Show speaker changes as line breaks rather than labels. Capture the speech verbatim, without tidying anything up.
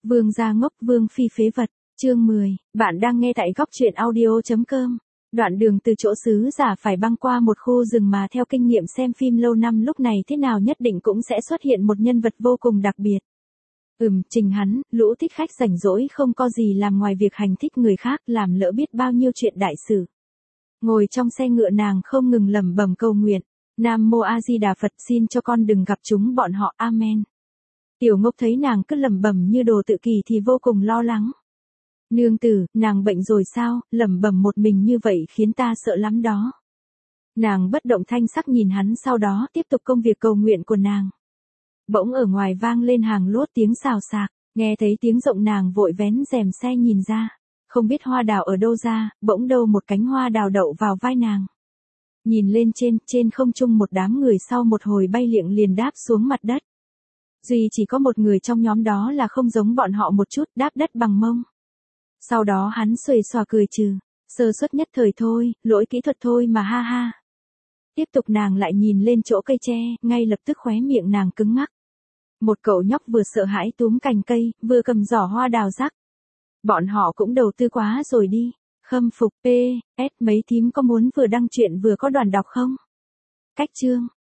Vương gia ngốc, vương phi phế vật, chương mười, bạn đang nghe tại góc truyện audio.com. Đoạn đường từ chỗ sứ giả phải băng qua một khu rừng mà theo kinh nghiệm xem phim lâu năm lúc này thế nào nhất định cũng sẽ xuất hiện một nhân vật vô cùng đặc biệt. Ừm, trình hắn, lũ thích khách rảnh rỗi không có gì làm ngoài việc hành thích người khác, làm lỡ biết bao nhiêu chuyện đại sự. Ngồi trong xe ngựa nàng không ngừng lẩm bẩm cầu nguyện, Nam Mô A Di Đà Phật, xin cho con đừng gặp chúng bọn họ, amen. Tiểu Ngốc thấy nàng cứ lẩm bẩm như đồ tự kỷ thì vô cùng lo lắng. Nương tử, nàng bệnh rồi sao, lẩm bẩm một mình như vậy khiến ta sợ lắm đó. Nàng bất động thanh sắc nhìn hắn, sau đó tiếp tục công việc cầu nguyện của nàng. Bỗng ở ngoài vang lên hàng lốt tiếng xào xạc, nghe thấy tiếng rộng nàng vội vén rèm xe nhìn ra, không biết hoa đào ở đâu ra, bỗng đâu một cánh hoa đào đậu vào vai nàng. Nhìn lên trên, trên không trung một đám người sau một hồi bay liệng liền đáp xuống mặt đất. Duy chỉ có một người trong nhóm đó là không giống bọn họ một chút, đáp đất bằng mông. Sau đó hắn xuề xòa cười trừ, sơ suất nhất thời thôi, lỗi kỹ thuật thôi mà ha ha. Tiếp tục nàng lại nhìn lên chỗ cây tre, ngay lập tức khóe miệng nàng cứng ngắc. Một cậu nhóc vừa sợ hãi túm cành cây, vừa cầm giỏ hoa đào rắc. Bọn họ cũng đầu tư quá rồi đi. Khâm phục, P, S mấy thím có muốn vừa đăng truyện vừa có đoàn đọc không? Cách chương,